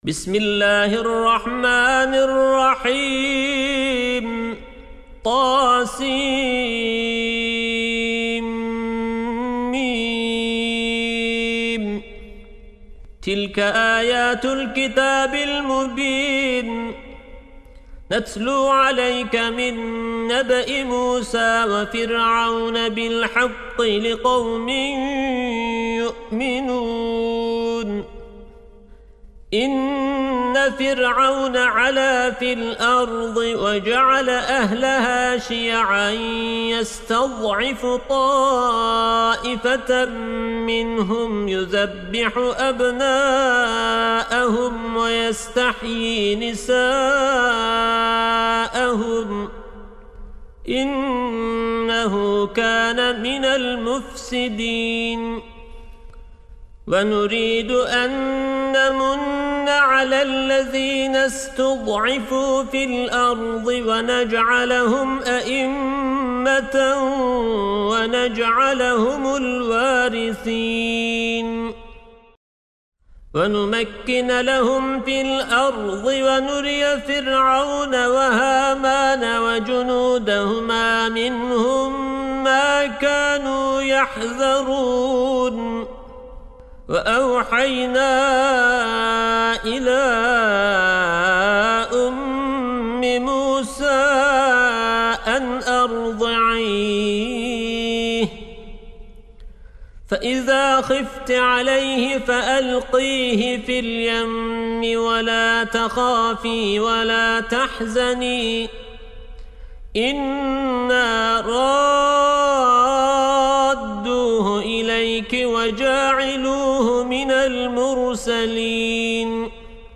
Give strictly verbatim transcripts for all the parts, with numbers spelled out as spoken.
بسم الله الرحمن الرحيم طاسيم تلك آيات الكتاب المبين نتلو عليك من نبأ موسى وفرعون بالحق لقوم يؤمنون إن فرعون علا في الأرض وجعل أهلها شيعا يستضعف طائفة منهم يذبح أبناءهم ويستحيي نساءهم إنه كان من المفسدين ونريد أن نمن على الذين استضعفوا في الأرض ونجعلهم أئمة ونجعلهم الوارثين ونمكن لهم في الأرض ونري فرعون وهامان وجنودهما منهم ما كانوا يحذرون وأوحينا إلى أم موسى أن أرضعيه فإذا خفت عليه فألقيه في اليم ولا تخافي ولا تحزني إنا رادوه إليك وجاعلوه من المرسلين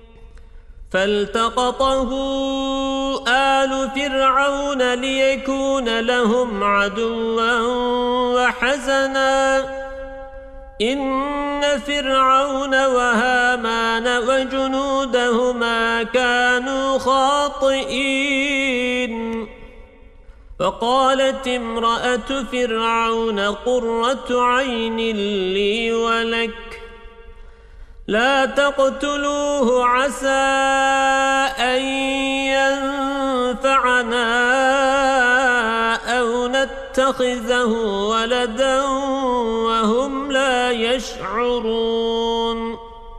فالتقطه آل فرعون ليكون لهم عدوا وحزنا إن فرعون وهامان وجنودهما كانوا خاطئين فقالت امرأة فرعون قرة عين لي ولك لا تقتلوه عسى أن ينفعنا أو نتخذه ولدا وهم لا يشعرون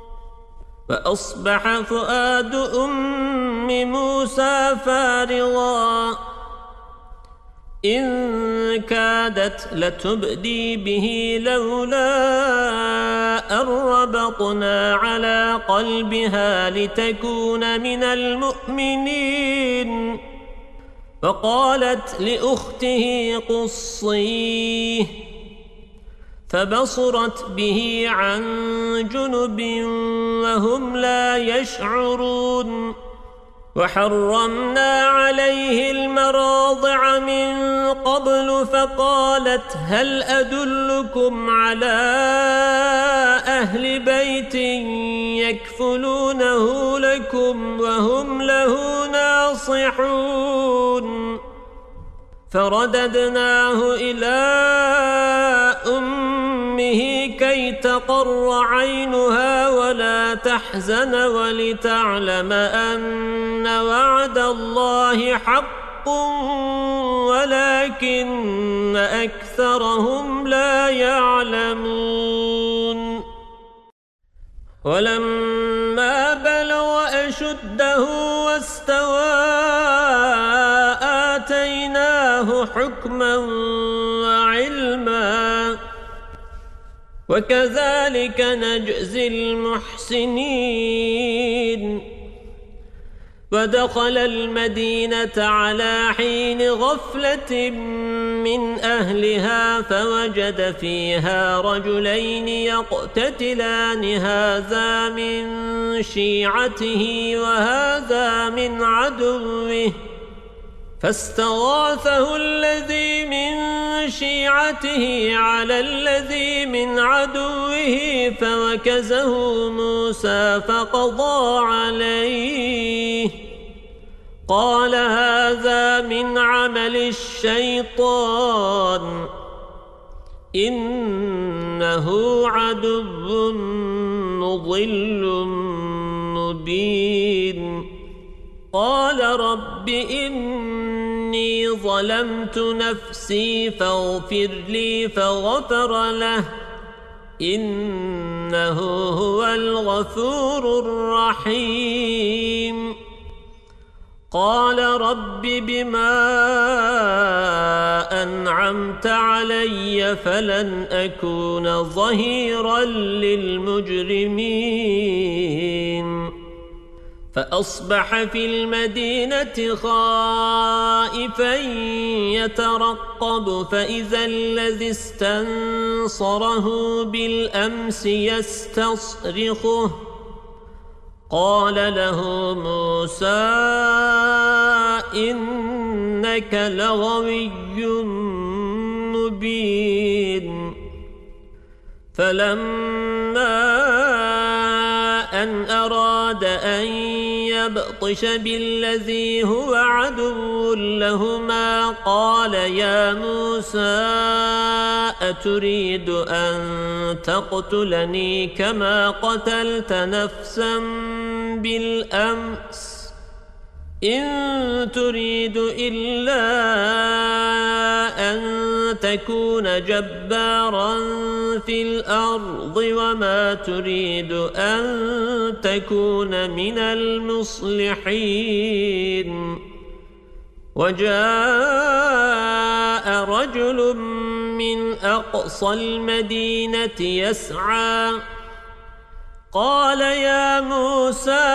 فأصبح فؤاد أم موسى فارغا إن كادت لتبدي به لولا أن ربطنا على قلبها لتكون من المؤمنين فقالت لأخته قصيه فبصرت به عن جنب وهم لا يشعرون وحرمنا عليه المراضع من قبل فقالت هل أدلكم على أهل بيت يكفلونه لكم وهم له ناصحون فرددناه إلى أمه كي تقر عينها ولا تحزن ولتعلم أن وعد الله حق ولكن أكثرهم لا يعلمون ولما بلغ أشده واستوى آتيناه حكما وعلما وكذلك نجزي المحسنين ودخل المدينة على حين غفلة من أهلها فوجد فيها رجلين يقتتلان هذا من شيعته وهذا من عدوه فاستغاثه الذي من شيعته على الذي من عدوه فوكزه موسى فقضى عليه قال هذا من عمل الشيطان إنه عدو مضل مبين. مبين قال رب إني ظلمت نفسي فاغفر لي فغفر له إنه هو الغفور الرحيم قال رب بما أنعمت علي فلن أكون ظهيرا للمجرمين فأصبح في المدينة خائفا يترقب فإذا الذي استنصره بالأمس يستصرخه قال له موسى إنك لغوي مبين فلما أن أراد أن يبطش بالذي هو عدو لهما قال يا موسى أتريد أن تقتلني كما قتلت نفسا بالأمس إن تريد إلا أن تكون جبارا في الأرض وما تريد أن تكون من المصلحين وجاء رجل من أقصى المدينة يسعى قال يا موسى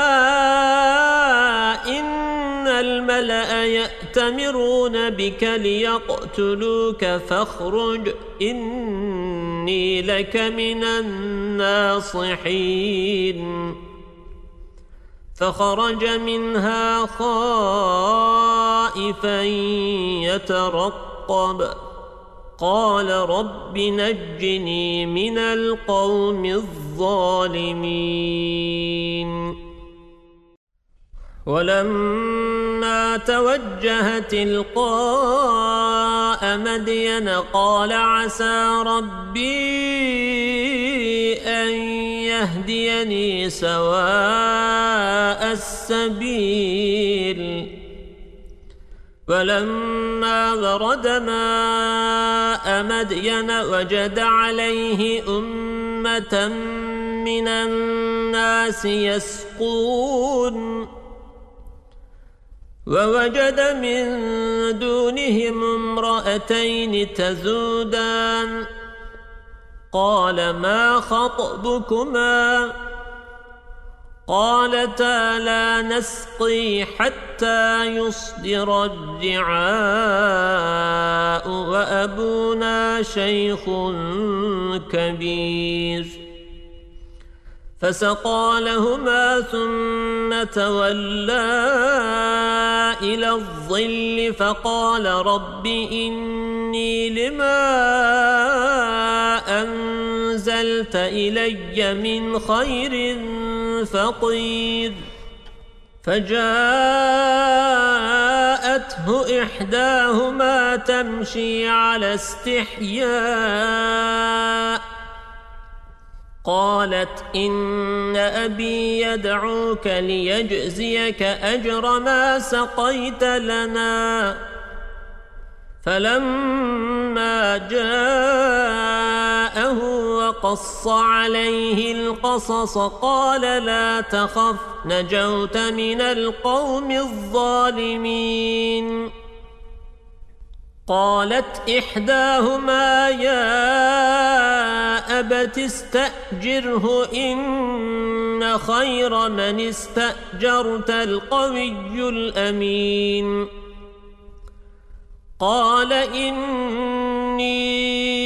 إن الملأ يأتمرون بك ليقتلوك فاخرج إني لك من الناصحين فخرج منها خائفا يترقب قال رب نجني من القوم الظالمين ولما توجه تلقاء مدين قال عسى ربي أن يهديني سواء السبيل ولما ورد ماء مدين وجد عليه أمة من الناس يسقون ووجد من دونهم امرأتين تذودان قال ما خطبكما قالتا لا نسقي حتى يصدر الرعاء وأبونا شيخ كبير فسقى لهما ثم تولى إلى الظل فقال رب إني لما أنزلت إلي من خير فقير فجاءته إحداهما تمشي على استحياء قالت إن أبي يدعوك ليجزيك أجر ما سقيت لنا فلما جاءه وقص عليه القصص قال لا تخف نجوت من القوم الظالمين قالت إحداهما يا أبت استأجره إن خير من استأجرت القوي الأمين قال إني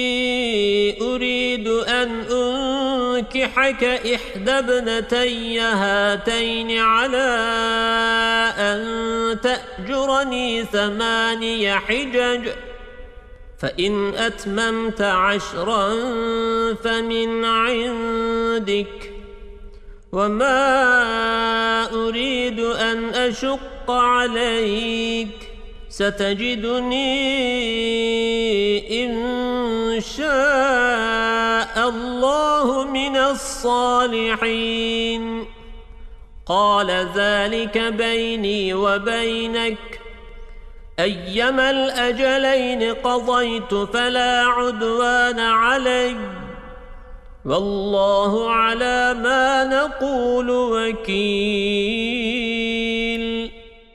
أريد أن أنكحك إحدى ابنتي هاتين على أن تأجرني ثماني حجج فإن أتممت عشرا فمن عندك وما أريد أن أشق عليك ستجدني إن شاء الله من الصالحين قال ذلك بيني وبينك أيما الأجلين قضيت فلا عدوان علي والله على ما نقول وكيل.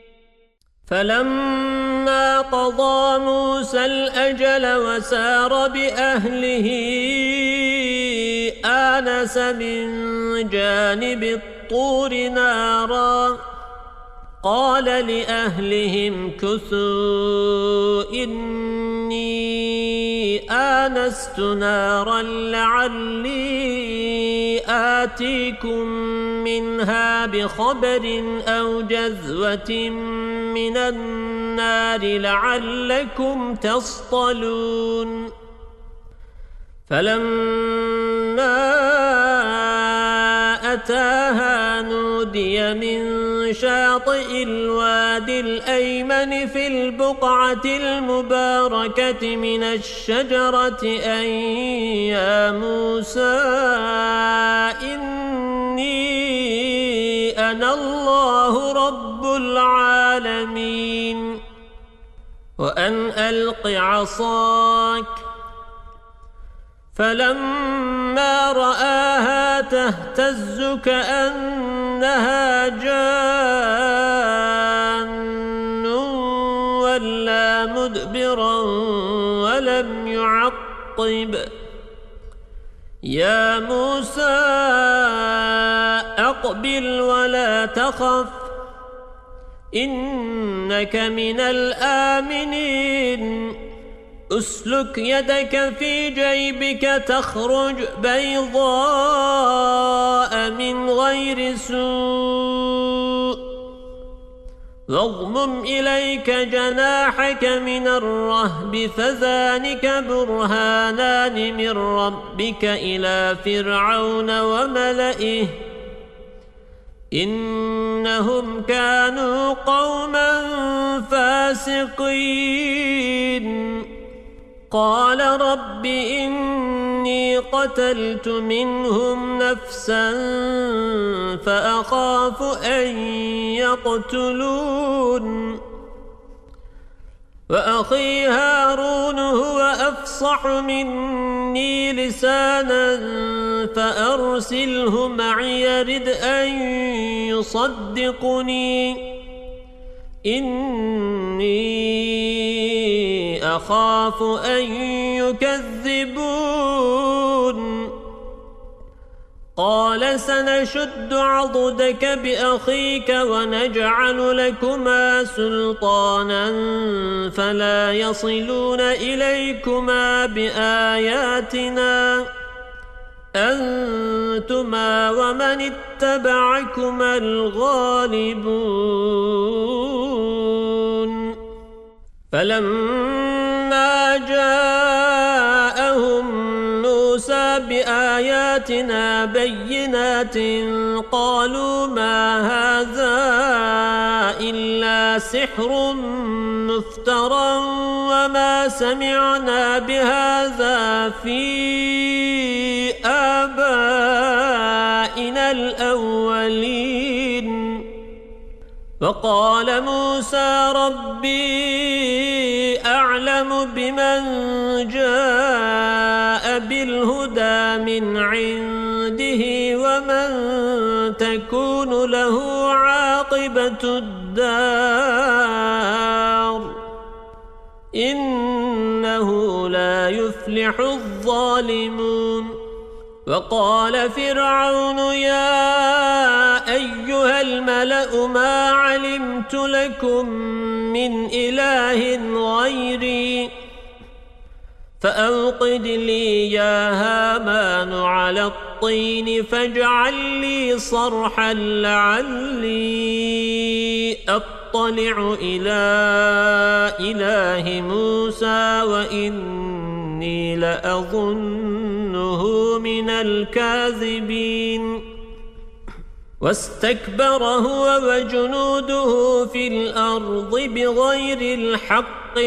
فلما قضى موسى الأجل وسار بأهله آنس من جانب الطور نارا قال لأهلهم كثوا إني آنست نارا لعلي آتيكم منها بخبر أو جذوة من النار لعلكم تصطلون. فلما أتاها نودي من شاطئ الوادي الأيمن في البقعة المباركة من الشجرة أن يا موسى إني أنا الله رب العالمين وأن ألق عصاك. فلما رآها تهتز كأنها جان ولا مدبرا ولم يعقب يا موسى أقبل ولا تخف إنك من الآمنين. أسلك يدك في جيبك تخرج بيضاء من غير سوء واضمم إليك جناحك من الرهب فذلك برهانان من ربك إلى فرعون وملئه إنهم كانوا قوما فاسقين. قال رب إني قتلت منهم نفسا فأخاف أن يقتلون وأخي هارون هو أفصح مني لسانا فأرسله معي يرد أن يصدقني إني أخاف أن يكذبون. قال سنشد عضدك بأخيك ونجعل لكما سلطانا فلا يصلون إليكما بآياتنا أنتما ومن اتبعكما الغالبون. فلما جاءهم موسى بآياتنا بينات قالوا ما هذا إلا سحر مفترى وما سمعنا بهذا في آبائنا الأولين. وقال موسى ربي أعلم بمن جاء بالهدى من عنده ومن تكون له عاقبة الدار إنه لا يفلح الظالمون. وقال فرعون يا أيها الملأ ما علمت لكم من إله غيري فأوقد لي يا هامان على الطين فاجعل لي صرحا لعلي أطلع إلى إله موسى وإني لأظنه من الكاذبين. واستكبر هو وجنوده في الأرض بغير الحق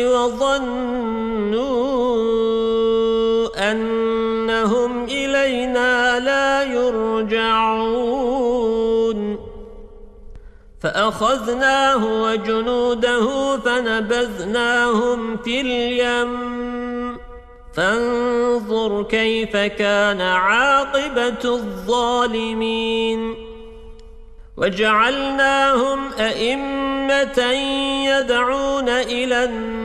وظنوا أنهم إلينا لا يرجعون. فأخذناه وجنوده فنبذناهم في اليم فانظر كيف كان عاقبة الظالمين وجعلناهم أئمة يدعون إلى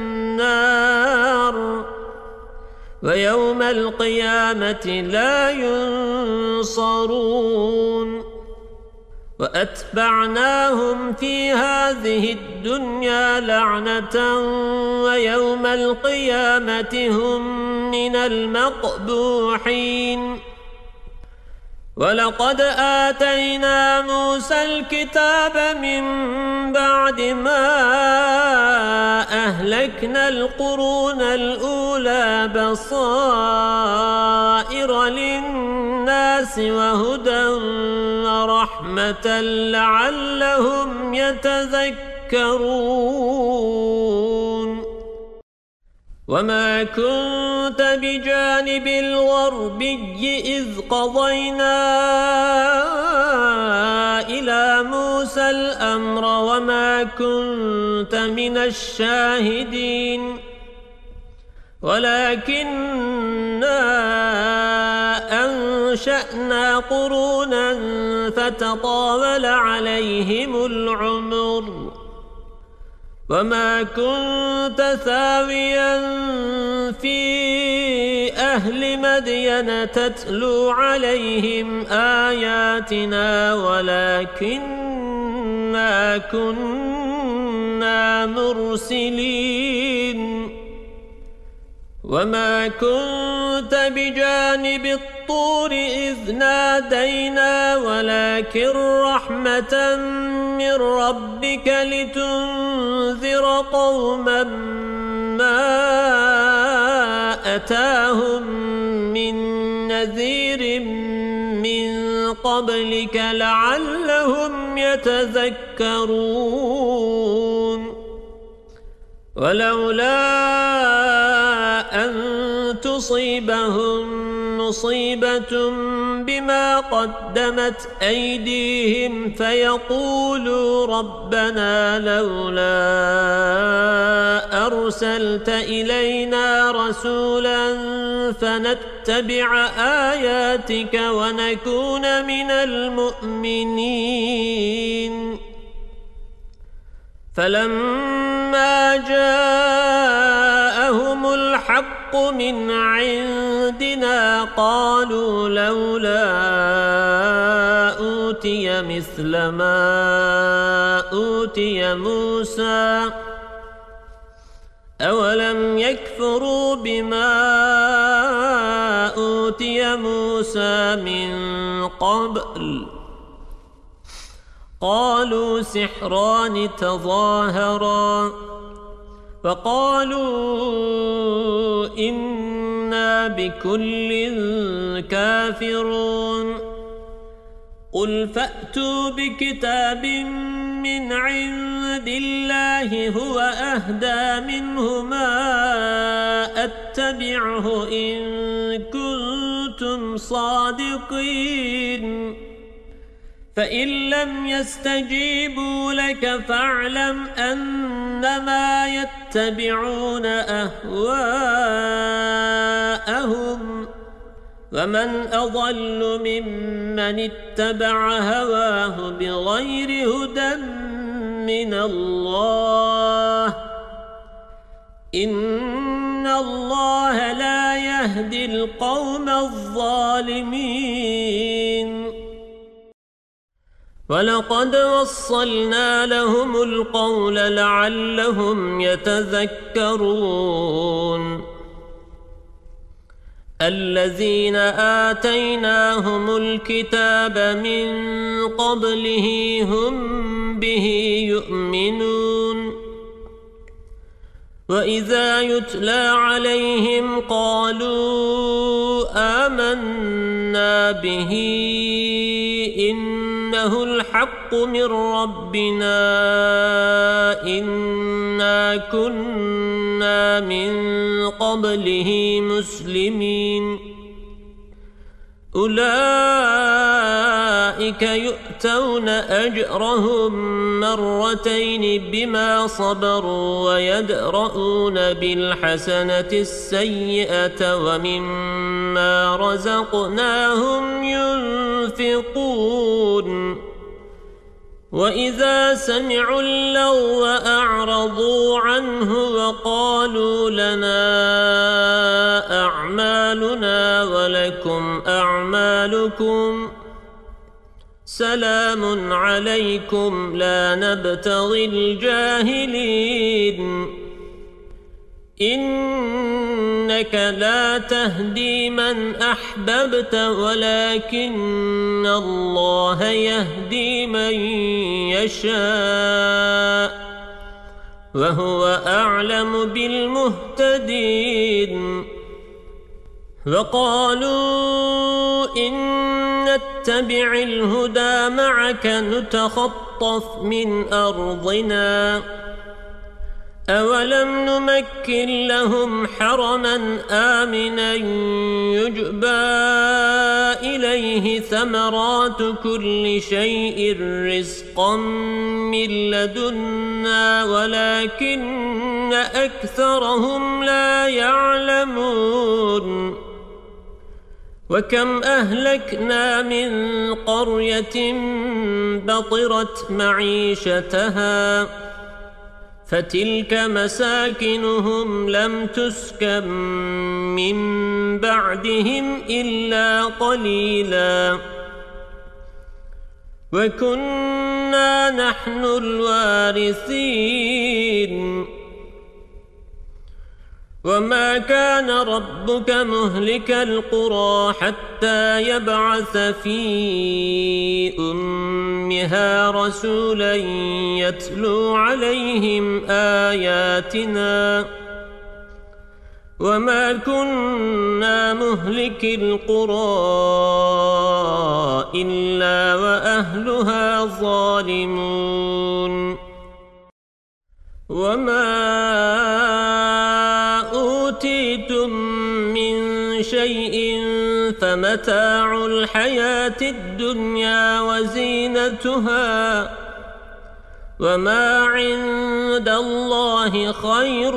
النار ويوم القيامة لا ينصرون وأتبعناهم في هذه الدنيا لعنة ويوم القيامة هم من المقبوحين ولقد آتينا موسى الكتاب من بعد ما أهلكنا القرون الأولى بصائر للناس وهدى ورحمة لعلهم يتذكرون وما كنت بجانب الغربي إذ قضينا إلى موسى الأمر وما كنت من الشاهدين ولكننا أنشأنا قرونا فتطاول عليهم العمر وما كنت ثاويا في أهل مدين تتلو عليهم آياتنا ولكننا كنا مرسلين وما كنت بجانب الطور إذ نادينا ولكن رحمة من ربك لتنذر قوما ما أتاهم من نذير من قبلك لعلهم يتذكرون ولولا أن تصيبهم مصيبة بما قدمت أيديهم فيقولوا ربنا لولا أرسلت إلينا رسولا فنتبع آياتك ونكون من المؤمنين فلما جاءهم الحق من عندنا قالوا لولا أوتي مثل ما أوتي موسى أولم يكفروا بما أوتي موسى من قبل قالوا سحران تظاهرا وقالوا إنا بكل كافرون قل فأتوا بكتاب من عند الله هو أهدى منهما أتبعه إن كنتم صادقين فإن لم يستجيبوا لك فاعلم أنما يتبعون أهواءهم ومن أضل ممن اتبع هواه بغير هدى من الله إن الله لا يهدي القوم الظالمين ولقد وصلنا لهم القول لعلهم يتذكرون الذين آتيناهم الكتاب من قبله هم به يؤمنون وإذا يتلى عليهم قالوا آمنا به إنه الحق من ربنا إنا كنا من قبله مسلمين أولئك يؤتون أجرهم مرتين بما صبروا ويدرؤون بالحسنة السيئة ومما رزقناهم ينفقون وإذا سمعوا اللغو أعرضوا عنه وقالوا لنا أعمالنا ولكم أعمالكم سلام عليكم لا نبتغي الجاهلين إنك لا تهدي من أحببت ولكن الله يهدي من يشاء وهو أعلم بالمهتدين وقالوا إن نتبع الهدى معك نتخطف من أرضنا أولم نمكن لهم حرما آمنا يجبى إليه ثمرات كل شيء رزقا من لدنا ولكن أكثرهم لا يعلمون وكم أهلكنا من قرية بطرت معيشتها فتلك مساكنهم لم تسكن من بعدهم إلا قليلا وكنا نحن الوارثين وما كان ربك مهلك القرى حتى يبعث في أمها رسولا يتلو عليهم آياتنا وما كنا مهلك القرى إلا وأهلها ظالمون وما أوتيتم من شيء فمتاع الحياة الدنيا وزينتها وما عند الله خير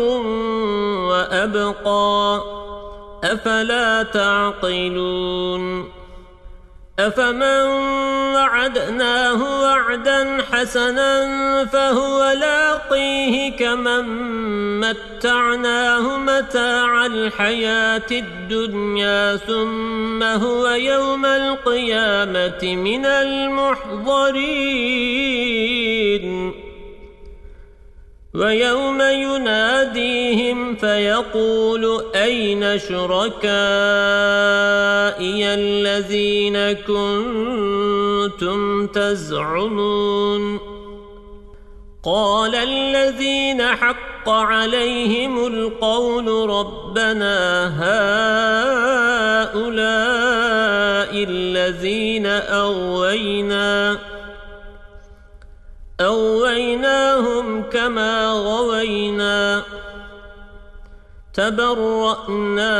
وأبقى أفلا تعقلون أفمن وعدناه وعدا حسنا فهو لاقيه كمن متعناه متاع الحياة الدنيا ثم هو يوم القيامة من المحضرين ويوم يناديهم فيقول أين شركائي الذين كنتم تزعمون قال الذين حق عليهم القول ربنا هؤلاء الذين أغوينا أغويناهم كما غوينا تبرأنا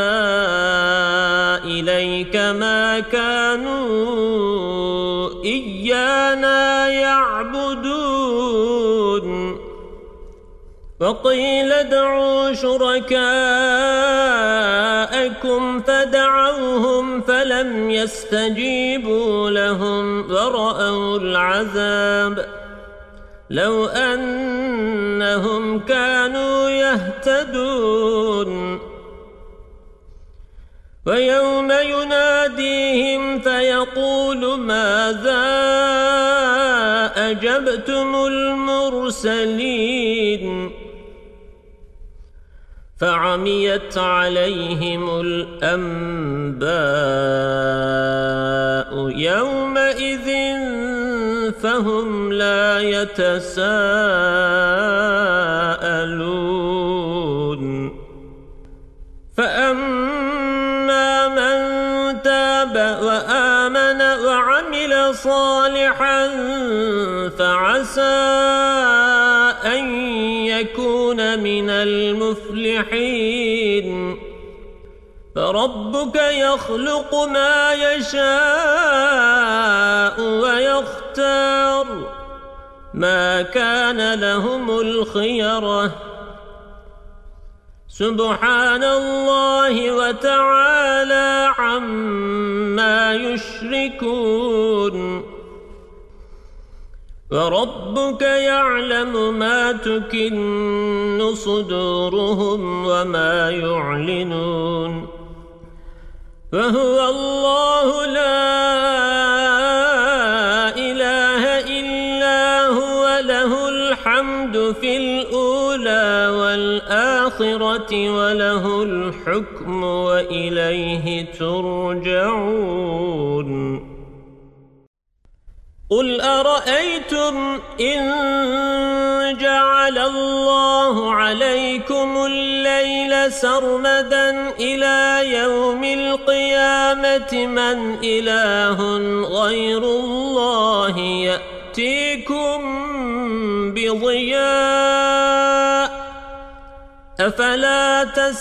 إليك ما كانوا إيانا يعبدون وقيل ادعوا شركاءكم فدعوهم فلم يستجيبوا لهم ورأوا العذاب لو أنهم كانوا يهتدون ويوم يناديهم فيقول ماذا أجبتم المرسلين فعميت عليهم الأنباء يومئذ فهم لا يتساءلون فأما من تاب وآمن وعمل صالحا فعسى أن يكون من المفلحين ربك يخلق ما يشاء ويختار ما كان لهم الخيرة سبحان الله وتعالى عما يشركون وربك يعلم ما تكن صدورهم وما يعلنون وهو الله لا إله إلا هو له الحمد في الأولى والآخرة وله الحكم وإليه ترجعون قل أرأيتم إن جعل الله عليكم الليل سرمدا إلى يوم القيامة من إله غير الله يأتيكم بضياء أفلا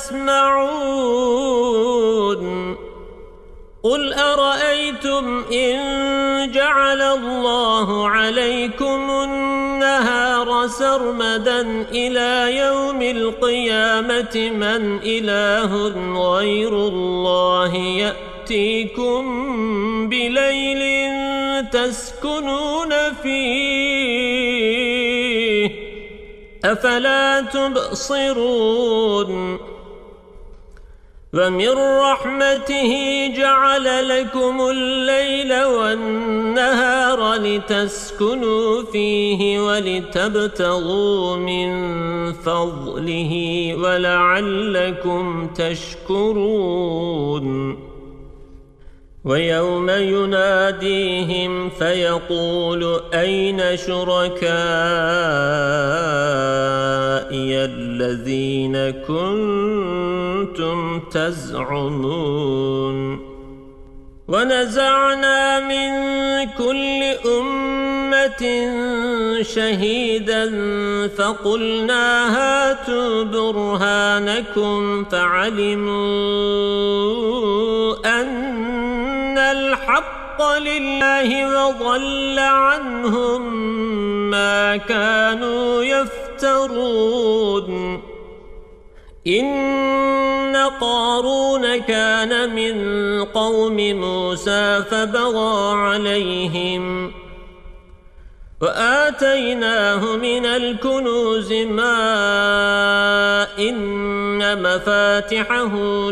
تسمعون قل أرأيتم إن جعل الله عليكم النهار سرمدا إلى يوم القيامة من إله غير الله يأتيكم بليل تسكنون فيه أفلا تبصرون ومن رحمته جعل لكم الليل والنهار لتسكنوا فيه ولتبتغوا من فضله ولعلكم تشكرون ويوم يناديهم فيقول أين شركائي الذين كنتم تزعمون ونزعنا من كل أمة شهيدا فقلنا هاتوا برهانكم فعلموا أن الحق لله وضل عنهم ما كانوا يفترون إن قارون كان من قوم موسى فبغى عليهم وآتيناه من الكنوز ما إن مفاتحه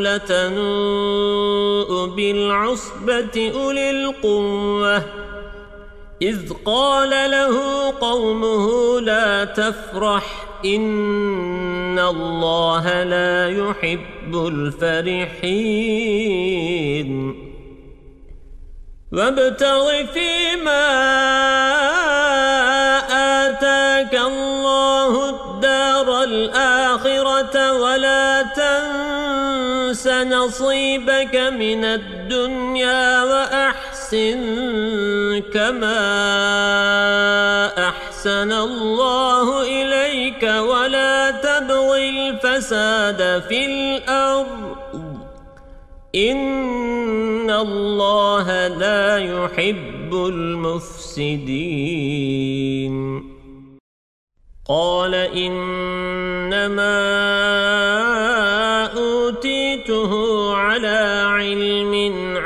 لتنوء بالعصبة أولي القوة إذ قال له قومه لا تفرح إن الله لا يحب الفرحين وابتغ فيما آتاك الله الدار الآخرة ولا تنس نصيبك من الدنيا وأحسن كما أحسن الله إليك ولا تبغ الفساد في الأرض إن الله لا يحب المفسدين قال إنما أوتيته على علم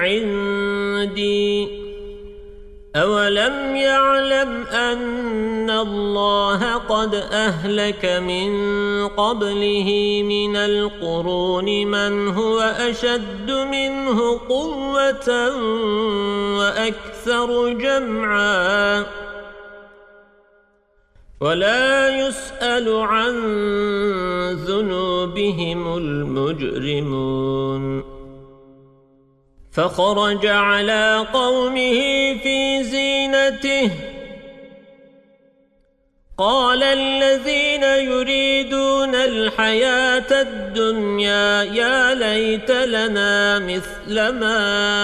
عندي أولم يعلم أن الله قد أهلك من قبله من القرون من هو أشد منه قوة وأكثر جمعا ولا يسأل عن ذنوبهم المجرمون فخرج على قومه في زينته قال الذين يريدون الحياة الدنيا يا ليت لنا مثل ما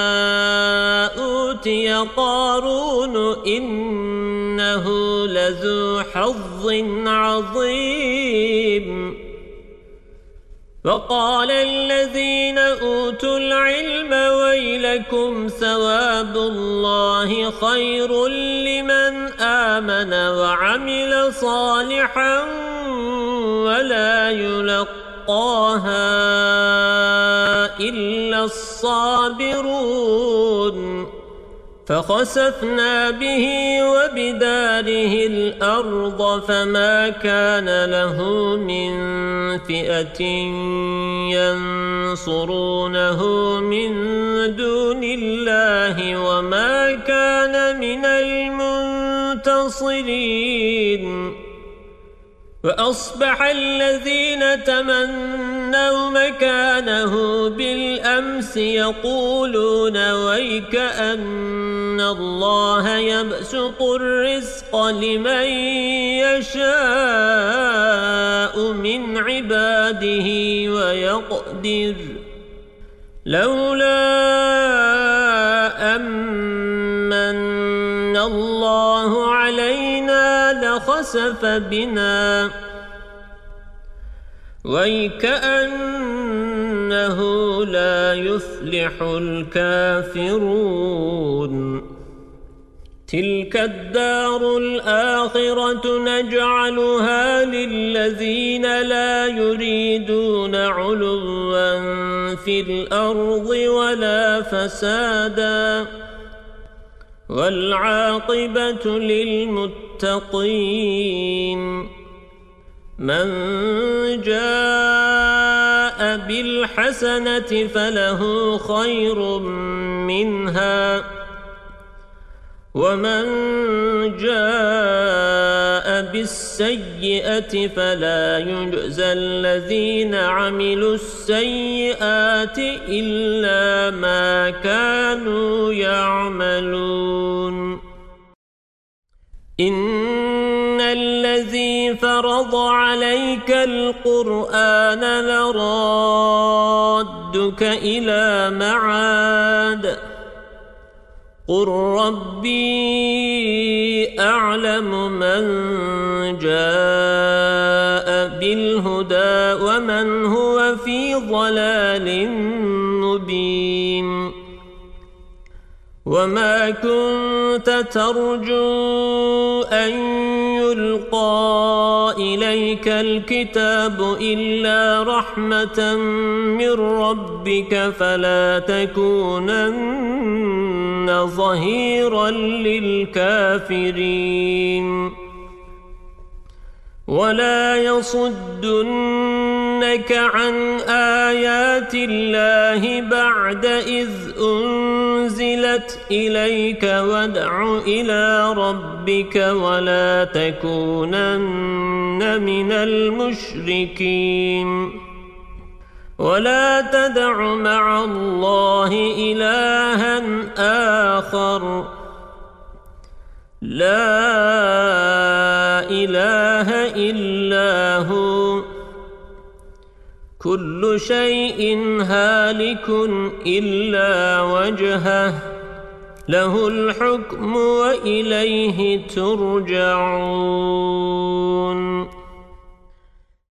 أوتي قارون إنه لذو حظ عظيم وقال الذين أوتوا العلم ويلكم ثواب الله خير لمن آمن وعمل صالحا ولا يلقاها إلا الصابرون فخسفنا به وبداره الأرض فما كان له من فئة ينصرونه من دون الله وما كان من المنتصرين وأصبح الذين تمنوا مكانه بالأمس يقولون ويك أن الله يبسط الرزق لمن يشاء من عباده ويقدر لولا أمن الله علينا لخسف بنا ويكأنه لا يفلح الكافرون تلك الدار الآخرة نجعلها للذين لا يريدون علوا في الأرض ولا فسادا والعاقبة للمتقين من جاء بالحسنة فله خير منها ومن جاء بالسيئة فلا يجزى الذين عملوا السيئات إلا ما كانوا يعملون إن الذي فرض عليك القرآن لرادك إلى معاد قل ربي أعلم من جاء بالهدى ومن هو في ضلال مبين وما كنت ترجو أن يلقى إليك الكتاب إلا رحمة من ربك فلا تكونن ظهيرا للكافرين ولا يصدنك عن آيات الله بعد إذ أنزلت إليك وادع إلى ربك ولا تكونن من المشركين ولا تدع مع الله إلها آخر لا إله إلا هو كل شيء هالك إلا وجهه له الحكم وإليه ترجعون